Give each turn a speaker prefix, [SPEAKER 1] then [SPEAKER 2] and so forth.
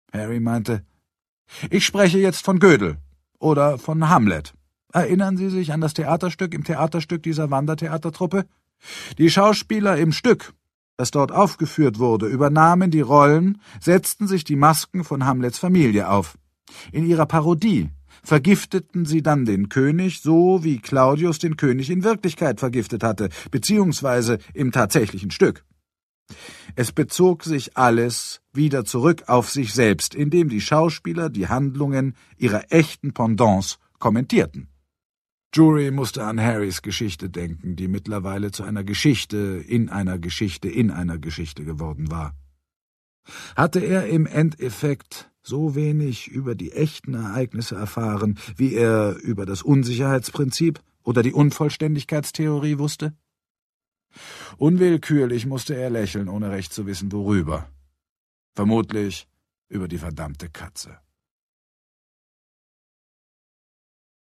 [SPEAKER 1] Harry meinte, »Ich spreche jetzt von Gödel oder von Hamlet. Erinnern Sie sich an das Theaterstück im Theaterstück dieser Wandertheatertruppe? Die Schauspieler im Stück, das dort aufgeführt wurde, übernahmen die Rollen, setzten sich die Masken von Hamlets Familie auf. In ihrer Parodie vergifteten sie dann den König, so wie Claudius den König in Wirklichkeit vergiftet hatte, beziehungsweise im tatsächlichen Stück. Es bezog sich alles wieder zurück auf sich selbst, indem die Schauspieler die Handlungen ihrer echten Pendants kommentierten.« Drury musste an Harrys Geschichte denken, die mittlerweile zu einer Geschichte in einer Geschichte in einer Geschichte geworden war. Hatte er im Endeffekt so wenig über die echten Ereignisse erfahren, wie er über das Unsicherheitsprinzip oder die Unvollständigkeitstheorie wusste? Unwillkürlich musste er lächeln, ohne recht zu wissen, worüber. Vermutlich über die verdammte Katze.